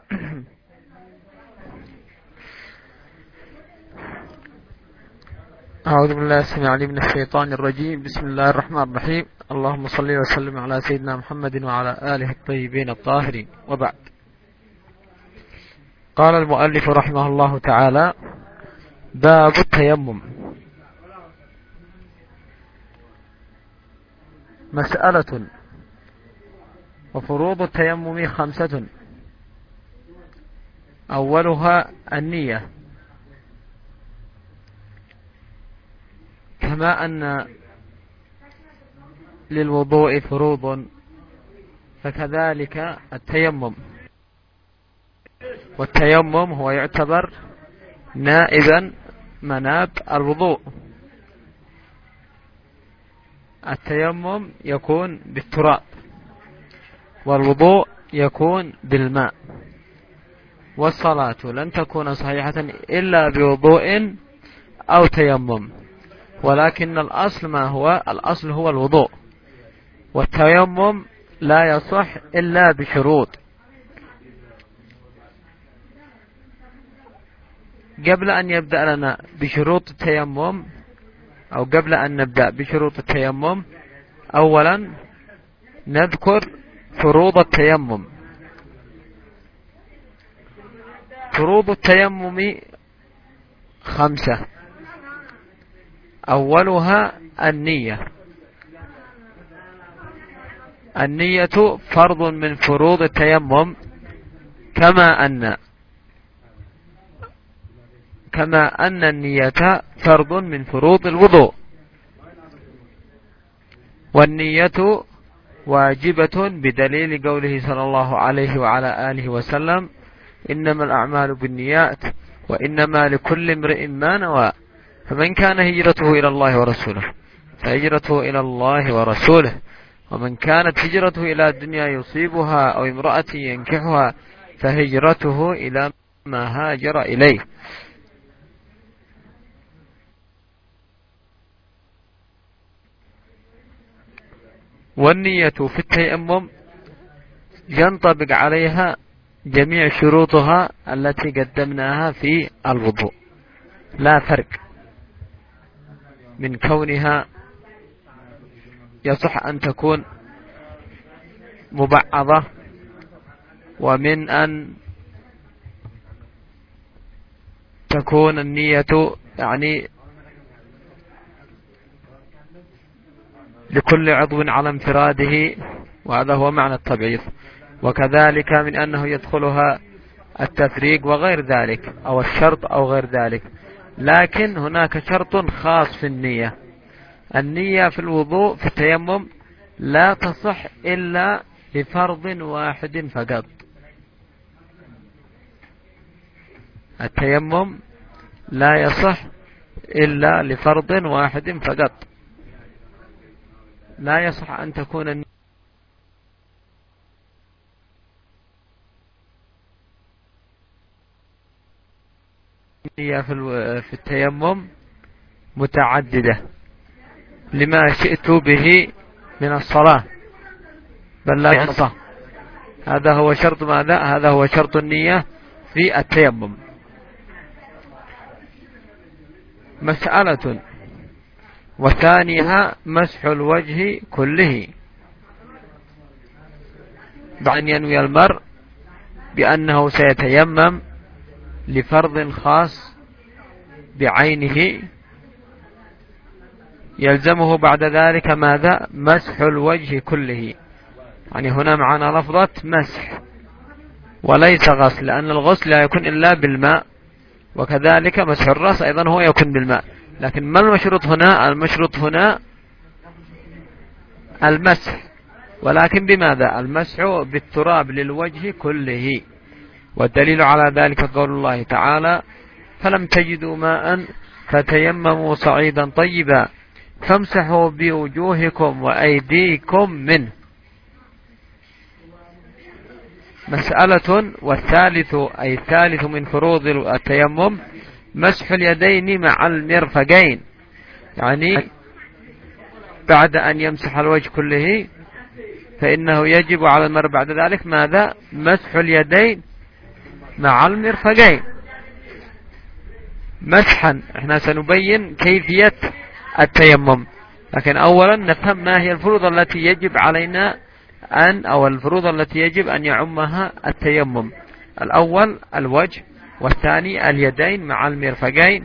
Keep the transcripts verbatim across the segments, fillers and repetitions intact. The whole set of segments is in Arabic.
أعوذ بالله السميع العليم من الشيطان الرجيم. بسم الله الرحمن الرحيم. اللهم صل وسلم على سيدنا محمد وعلى آله الطيبين الطاهرين، وبعد. قال المؤلف رحمه الله تعالى: باب التيمم. مسألة: وفروض التيمم خمسة، أولها النية، كما أن للوضوء فروض فكذلك التيمم، والتيمم هو يعتبر نائبا مناب الوضوء. التيمم يكون بالتراب، والوضوء يكون بالماء، والصلاة لن تكون صحيحة إلا بوضوء أو تيمم، ولكن الأصل ما هو؟ الأصل هو الوضوء، والتيمم لا يصح إلا بشروط. قبل أن يبدأ لنا بشروط التيمم، أو قبل أن نبدأ بشروط التيمم، أولا نذكر فروض التيمم. فروض التيمم خمسة، أولها النية. النية فرض من فروض التيمم، كما أن كما أن النية فرض من فروض الوضوء، والنية واجبة بدليل قوله صلى الله عليه وعلى آله وسلم: إنما الأعمال بالنيات وإنما لكل امرئ ما نوى، فمن كان هجرته إلى الله ورسوله فهجرته إلى الله ورسوله، ومن كانت هجرته إلى الدنيا يصيبها أو امرأة ينكحها فهجرته إلى ما هاجر إليه. والنية في التيمم ينطبق عليها جميع شروطها التي قدمناها في الوضوء، لا فرق من كونها يصح أن تكون مبعضة، ومن أن تكون النية يعني لكل عضو على انفراده، وهذا هو معنى التبعيض، وكذلك من أنه يدخلها التفريق وغير ذلك، أو الشرط أو غير ذلك. لكن هناك شرط خاص في النية. النية في الوضوء في التيمم لا تصح إلا لفرض واحد فقط. التيمم لا يصح إلا لفرض واحد فقط. لا يصح أن تكون النية في التيمم متعددة لما شئت به من الصلاة، بل لا يصح. هذا هو شرط ماذا؟ هذا هو شرط النية في التيمم. مسألة: وثانيها مسح الوجه كله، بأن ينوي المرء بأنه سيتيمم لفرض خاص بعينه، يلزمه بعد ذلك ماذا؟ مسح الوجه كله. يعني هنا معنا لفظة مسح وليس غسل، لأن الغسل لا يكون إلا بالماء، وكذلك مسح الرأس أيضا هو يكون بالماء. لكن ما المشروط هنا؟ المشروط هنا المسح، ولكن بماذا؟ المسح بالتراب للوجه كله. والدليل على ذلك قول الله تعالى: فلم تجدوا ماء فتيمموا صعيدا طيبا فامسحوا بوجوهكم وأيديكم منه. مسألة: والثالث أي الثالث من فروض التيمم مسح اليدين مع المرفقين، يعني بعد أن يمسح الوجه كله فإنه يجب على المرء بعد ذلك ماذا؟ مسح اليدين مع المرفقين مسحا. احنا سنبين كيفية التيمم، لكن اولا نفهم ما هي الفروض التي يجب علينا ان او الفروض التي يجب ان يعمها التيمم. الاول الوجه، والثاني اليدين مع المرفقين،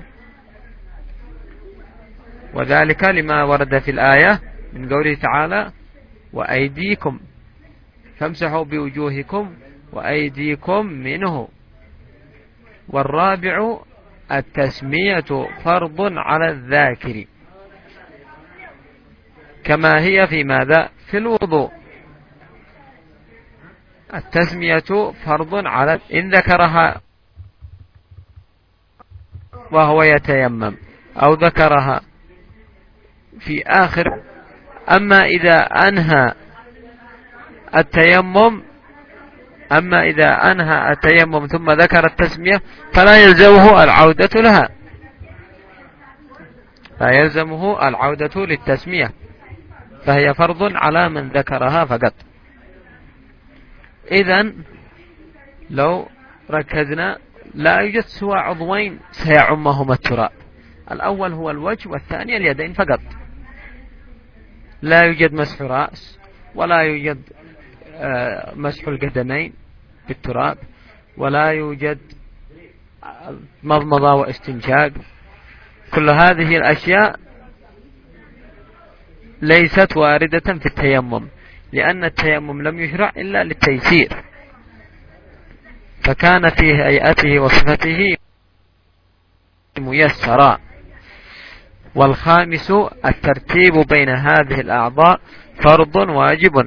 وذلك لما ورد في الآية من قوله تعالى وأيديكم فامسحوا بوجوهكم وأيديكم منه. والرابع التسمية فرض على الذاكر كما هي في ماذا؟ في الوضوء. التسمية فرض على إن ذكرها وهو يتيمم أو ذكرها في آخر. أما إذا أنهى التيمم أما إذا أنهى التيمم ثم ذكر التسمية فلا يلزمه العودة لها، لا يلزمه العودة للتسمية، فهي فرض على من ذكرها فقط. إذن لو ركزنا لا يوجد سوى عضوين سيعمهما التراب، الأول هو الوجه والثاني اليدين فقط. لا يوجد مسح رأس ولا يوجد مسح القدمين بالتراب ولا يوجد مضمضة واستنشاق. كل هذه الأشياء ليست واردة في التيمم، لأن التيمم لم يشرع إلا للتيسير، فكان في هيئته وصفته ميسرا. والخامس الترتيب بين هذه الأعضاء فرض واجب.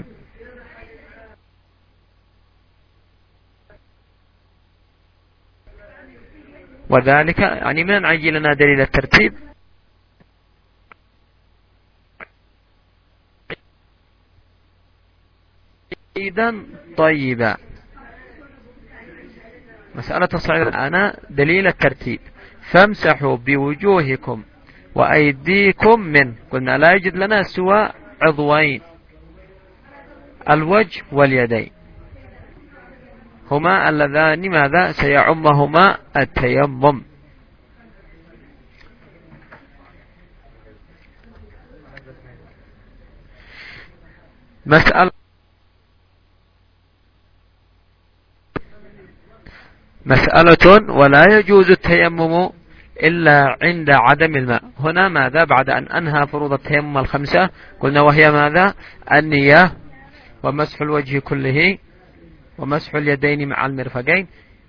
وذلك يعني من عجل لنا دليل الترتيب؟ إذن طيبا مسألة الصعيد أنا دليل الترتيب فامسحوا بوجوهكم وأيديكم من. قلنا لا يجد لنا سوى عضوين الوجه واليدين، هما اللذان ماذا سيعمهما التيمم. مسألة مسألة ولا يجوز التيمم إلا عند عدم الماء. هنا ماذا بعد أن أنهى فروض التيمم الخمسة قلنا وهي ماذا؟ النية ومسح الوجه كله ومسح اليدين مع المرفقين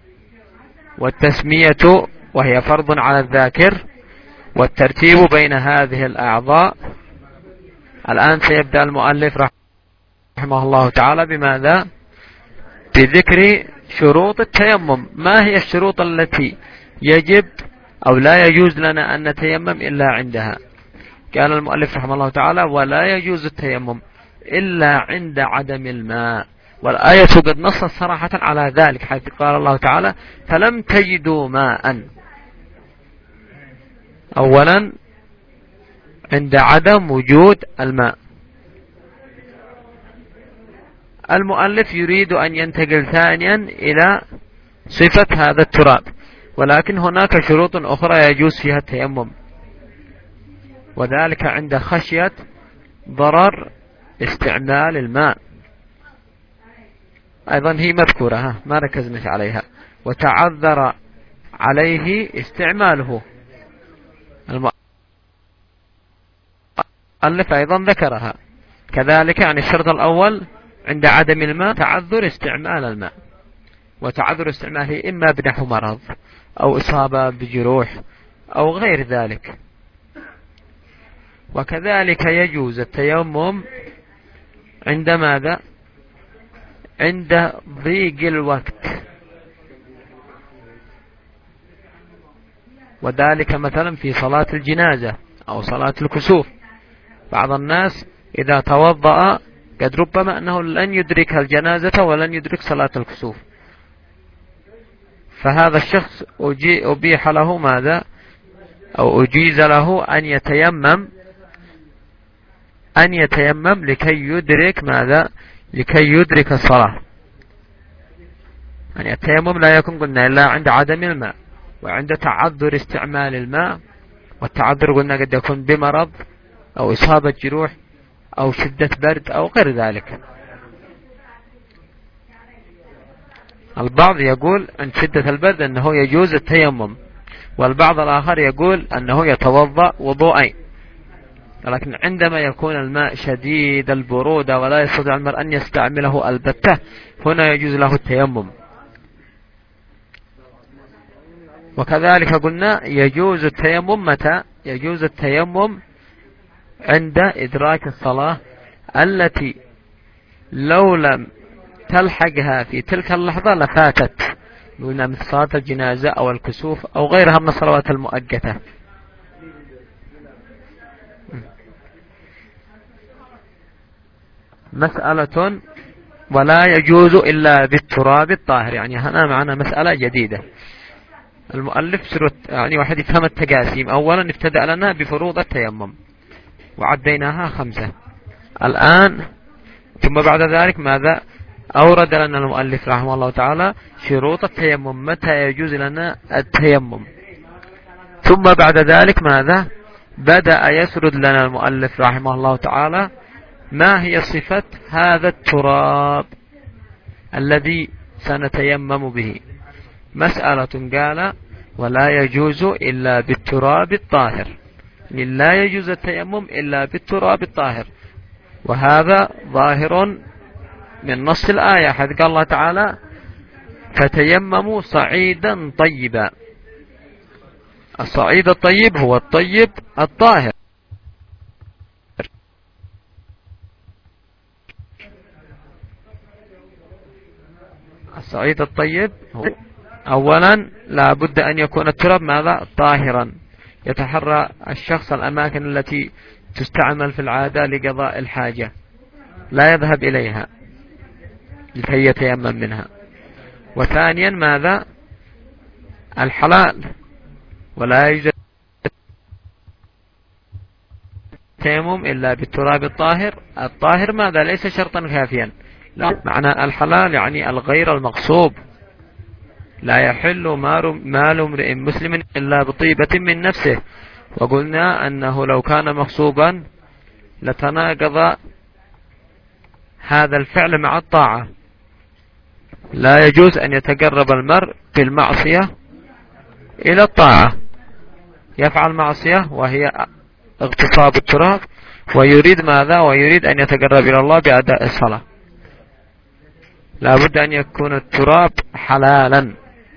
والتسمية وهي فرض على الذاكر والترتيب بين هذه الأعضاء. الآن سيبدأ المؤلف رحمه الله تعالى بماذا؟ بذكر شروط التيمم. ما هي الشروط التي يجب أو لا يجوز لنا أن نتيمم إلا عندها؟ قال المؤلف رحمه الله تعالى ولا يجوز التيمم إلا عند عدم الماء. والآية قد نصت صراحة على ذلك حيث قال الله تعالى فلم تجدوا ماء. أولا عند عدم وجود الماء. المؤلف يريد أن ينتقل ثانيا إلى صفة هذا التراب، ولكن هناك شروط أخرى يجوز فيها التيمم، وذلك عند خشية ضرر استعمال الماء، أيضا هي مذكورة ما ركزناش عليها. وتعذر عليه استعماله، المؤلف أيضا ذكرها كذلك. يعني الشرط الأول عند عدم الماء تعذر استعمال الماء، وتعذر استعماله إما بنحو مرض أو إصابة بجروح أو غير ذلك. وكذلك يجوز التيمم عند ماذا؟ عند ضيق الوقت، وذلك مثلا في صلاة الجنازة أو صلاة الكسوف. بعض الناس إذا توضأ قد ربما أنه لن يدرك الجنازة ولن يدرك صلاة الكسوف، فهذا الشخص أبيح له ماذا؟ أو أجيز له أن يتيمم أن يتيمم لكي يدرك ماذا؟ لكي يدرك الصلاة. يعني التيمم لا يكون قلنا إلا عند عدم الماء وعند تعذر استعمال الماء، والتعذر قلنا قد يكون بمرض أو إصابة جروح أو شدة برد أو غير ذلك. البعض يقول عند شدة البرد أنه يجوز التيمم، والبعض الآخر يقول أنه يتوضأ وضوءين، لكن عندما يكون الماء شديد البرودة ولا يستطيع المرء أن يستعمله البتة هنا يجوز له التيمم. وكذلك قلنا يجوز التيمم متى؟ يجوز التيمم عند إدراك الصلاة التي لو لم تلحقها في تلك اللحظة لفاتت، قلنا مثل صلاة الجنازة أو الكسوف أو غيرها من الصلوات المؤقتة. مسألة ولا يجوز إلا بالتراب الطاهر، يعني هنا معنا مسألة جديدة. المؤلف سرت يعني واحد يفهم التقاسيم. أولا ابتدأ لنا بفروض التيمم وعديناها خمسة الآن، ثم بعد ذلك ماذا أورد لنا المؤلف رحمه الله تعالى؟ شروط التيمم، متى يجوز لنا التيمم. ثم بعد ذلك ماذا بدأ يسرد لنا المؤلف رحمه الله تعالى ما هي صفة هذا التراب الذي سنتيمم به. مسألة قال ولا يجوز إلا بالتراب الطاهر، لا يجوز التيمم إلا بالتراب الطاهر، وهذا ظاهر من نص الآية، حيث قال الله تعالى فتيمموا صعيدا طيبا. الصعيد الطيب هو الطيب الطاهر. الصعيد الطيب هو أولا لا بد أن يكون التراب ماذا؟ طاهرا، يتحرى الشخص الأماكن التي تستعمل في العادة لقضاء الحاجة لا يذهب إليها لكي يتيمم منها. وثانيا ماذا؟ الحلال، ولا يوجد تيمم إلا بالتراب الطاهر. الطاهر ماذا؟ ليس شرطا كافيا، لا، معنى الحلال يعني الغير المغصوب. لا يحل مال امرئ مسلم إلا بطيبة من نفسه، وقلنا أنه لو كان مغصوبا لتناقض هذا الفعل مع الطاعة. لا يجوز أن يتقرب المرء بالمعصية إلى الطاعة، يفعل معصية وهي اغتصاب التراب، ويريد ماذا؟ ويريد أن يتقرب إلى الله بأداء الصلاة. لا بد أن يكون التراب حلالا،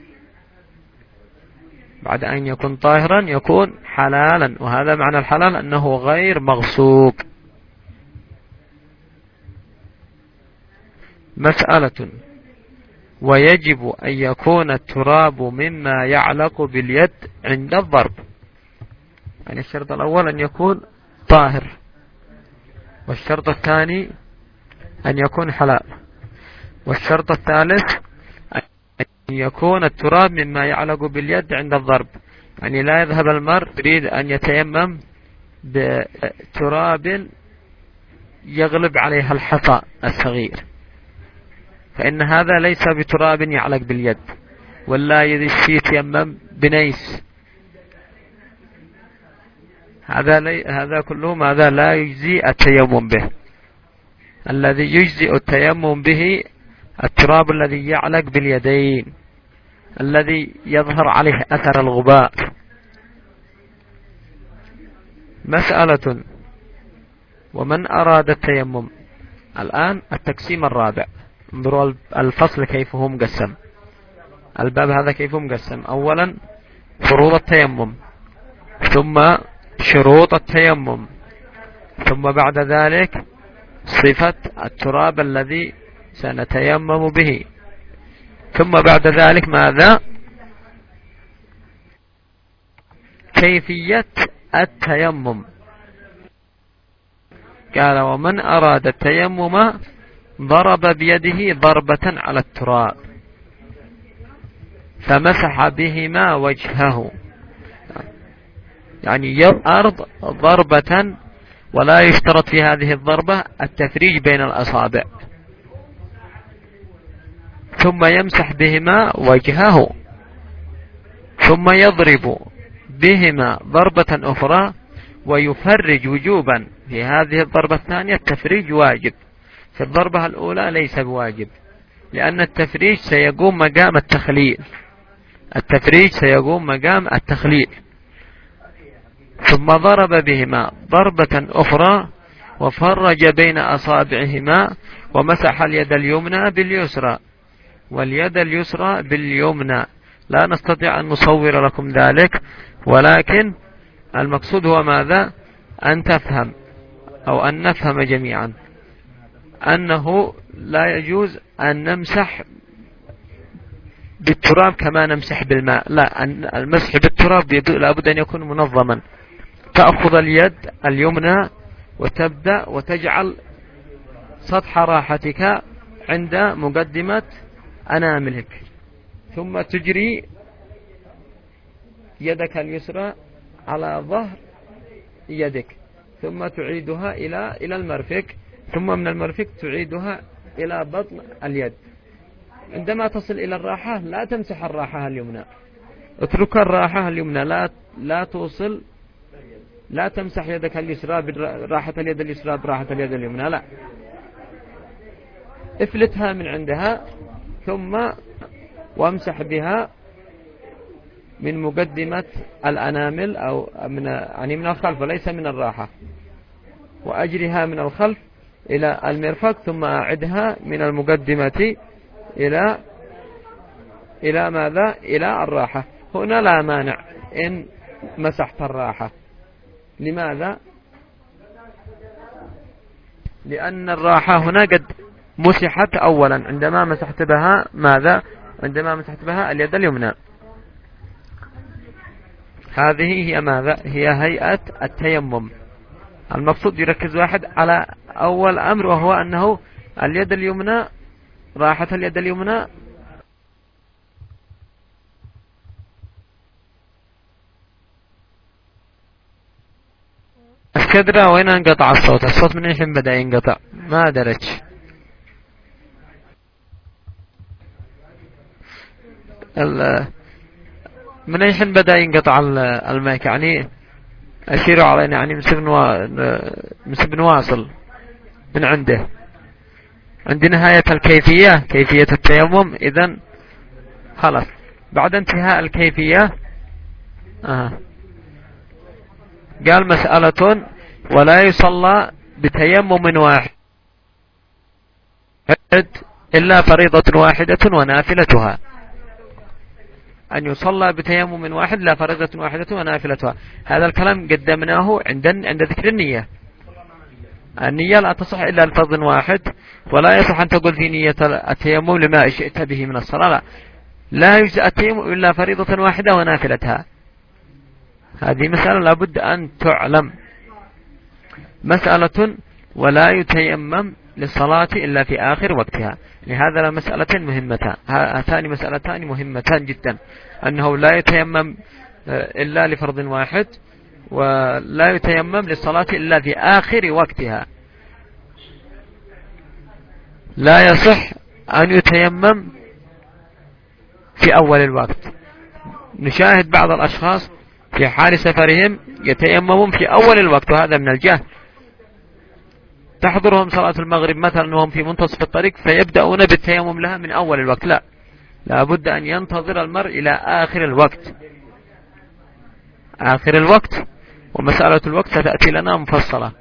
بعد أن يكون طاهرا يكون حلالا، وهذا معنى الحلال أنه غير مغصوب. مسألة ويجب أن يكون التراب مما يعلق باليد عند الضرب، يعني الشرط الأول أن يكون طاهر، والشرط الثاني أن يكون حلال، والشرط الثالث أن يكون التراب مما يعلق باليد عند الضرب، يعني لا يذهب المرء يريد أن يتيمم بتراب يغلب عليها الحصى الصغير، فإن هذا ليس بتراب يعلق باليد، ولا يتيمم بنيس، هذا لي هذا كله ماذا؟ لا يجزي التيمم به. الذي يجزي التيمم به التراب الذي يعلق باليدين، الذي يظهر عليه أثر الغبار. مسألة ومن أراد التيمم. الآن التقسيم الرابع، انظروا الفصل كيف هو مقسم، الباب هذا كيف هو مقسم. أولا فروض التيمم، ثم شروط التيمم، ثم بعد ذلك صفة التراب الذي سنتيمم به، ثم بعد ذلك ماذا؟ كيفية التيمم. قال ومن أراد التيمم ضرب بيده ضربة على التراب فمسح بهما وجهه، يعني الأرض ضربة، ولا يشترط في هذه الضربة التفريج بين الأصابع، ثم يمسح بهما وجهه، ثم يضرب بهما ضربة أخرى ويفرج وجوبا. في هذه الضربة الثانية التفريج واجب، في الضربة الأولى ليس بواجب، لأن التفريج سيقوم مقام التخليل، التفريج سيقوم مقام التخليل. ثم ضرب بهما ضربة أخرى وفرج بين أصابعهما ومسح اليد اليمنى باليسرى واليد اليسرى باليمنى. لا نستطيع أن نصور لكم ذلك، ولكن المقصود هو ماذا؟ أن تفهم أو أن نفهم جميعا أنه لا يجوز أن نمسح بالتراب كما نمسح بالماء، لا، المسح بالتراب لابد أن يكون منظما. تأخذ اليد اليمنى وتبدأ وتجعل سطح راحتك عند مقدمة أناملك، ثم تجري يدك اليسرى على ظهر يدك، ثم تعيدها إلى إلى المرفق، ثم من المرفق تعيدها إلى بطن اليد. عندما تصل إلى الراحة لا تمسح الراحة اليمنى، اترك الراحة اليمنى، لا لا توصل، لا تمسح يدك اليسرى براحة اليد اليسرى براحة اليد اليمنى، لا، افلتها من عندها ثم وامسح بها من مقدمة الأنامل أو من يعني من الخلف وليس من الراحة، وأجرها من الخلف إلى المرفق، ثم أعدها من المقدمة إلى إلى ماذا؟ إلى الراحة. هنا لا مانع إن مسحت الراحة. لماذا؟ لأن الراحة هنا قد مسحت أولا عندما مسحت بها ماذا؟ عندما مسحت بها اليد اليمنى. هذه هي ماذا؟ هي هيئة التيمم. المقصود يركز واحد على أول أمر، وهو أنه اليد اليمنى، راحة اليد اليمنى الكدرة. وين انقطع الصوت؟ الصوت من الحين بدأ ينقطع، ما درج. من الحين بدأ ينقطع المايك، يعني أشيروا علينا، يعني مسبن واصل من عنده. عند نهاية الكيفية، كيفية التيمم، إذن خلاص بعد انتهاء الكيفية آه. قال مسألة: ولا يصلى بتيمم واحد إلا فريضة واحدة ونافلتها. أن يصلى بتيمم واحد لا فريضة واحدة ونافلتها. هذا الكلام قدمناه عند عند ذكر النية. النية لا تصح إلا لفرض واحد، ولا يصح أن تقول في نية التيمم لما شئت به من الصلاة، لا, لا يجزأ التيمم إلا فريضة واحدة ونافلتها. هذه مسألة لابد أن تعلم. مسألة: ولا يتيمم للصلاة إلا في آخر وقتها. لهذا مسألتين مهمتان، هاتان مسألتان مهمتان جدا، أنه لا يتيمم إلا لفرض واحد، ولا يتيمم للصلاة إلا في آخر وقتها. لا يصح أن يتيمم في أول الوقت. نشاهد بعض الأشخاص في حال سفرهم يتيممون في أول الوقت، وهذا من الجهل. تحضرهم صلاة المغرب مثلا وهم في منتصف الطريق فيبدأون بالتيمم لها من أول الوقت، لا، لابد أن ينتظر المرء إلى آخر الوقت، آخر الوقت. ومسألة الوقت ستأتي لنا مفصلة.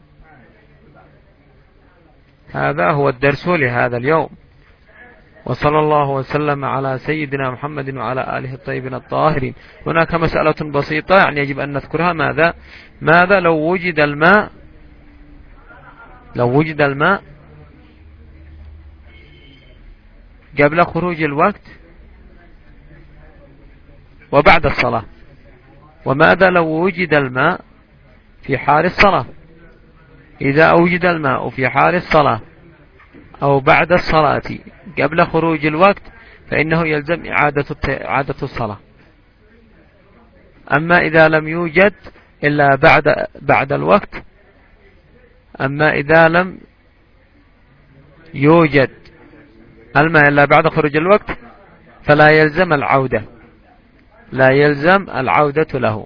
هذا هو الدرس لهذا اليوم، وصلى الله وسلم على سيدنا محمد وعلى آله الطيبين الطاهرين. هناك مسألة بسيطة يعني يجب أن نذكرها. ماذا ماذا لو وجد الماء لو وجد الماء قبل خروج الوقت وبعد الصلاة؟ وماذا لو وجد الماء في حال الصلاة؟ إذا وجد الماء في حال الصلاة أو بعد الصلاة قبل خروج الوقت فإنه يلزم إعادة إعادة الصلاة. أما إذا لم يوجد إلا بعد بعد الوقت أما إذا لم يوجد الماء إلا بعد خروج الوقت فلا يلزم العودة، لا يلزم العودة له.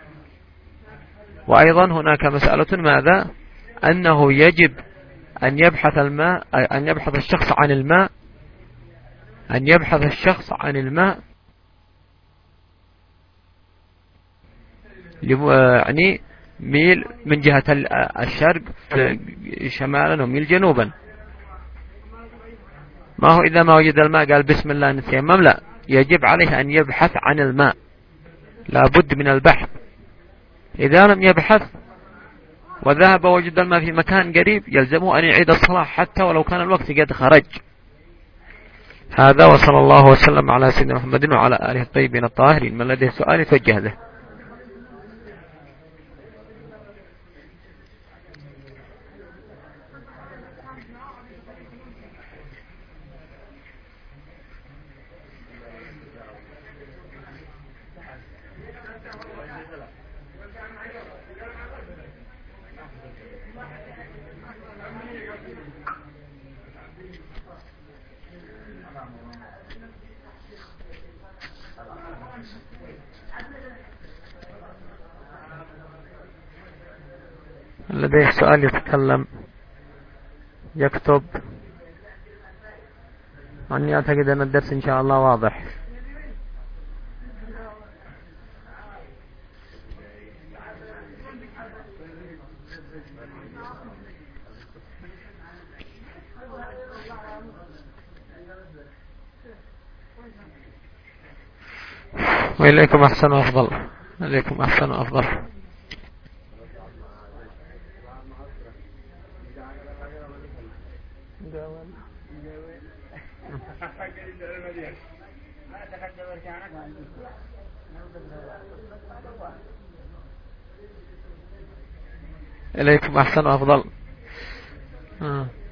وأيضا هناك مسألة ماذا؟ أنه يجب أن يبحث الماء أن يبحث الشخص عن الماء أن يبحث الشخص عن الماء يعني ميل من جهة الشرق شمالا وميل جنوبا. ما هو إذا ما وجد الماء قال بسم الله نتيمم، لا، يجب عليه أن يبحث عن الماء، لا بد من البحث. إذا لم يبحث وذهب وجد الماء في مكان قريب يلزمه أن يعيد الصلاة حتى ولو كان الوقت قد خرج. هذا، وصلى الله وسلم على سيدنا محمد وعلى آله الطيبين الطاهرين. من لديه سؤال يتوجه له. لديه سؤال يتكلم يكتب. أني أعتقد أن الدرس إن شاء الله واضح. وإليكم أحسن وأفضل. إليكم أحسن وأفضل. إليكم أحسن وأفضل. آه.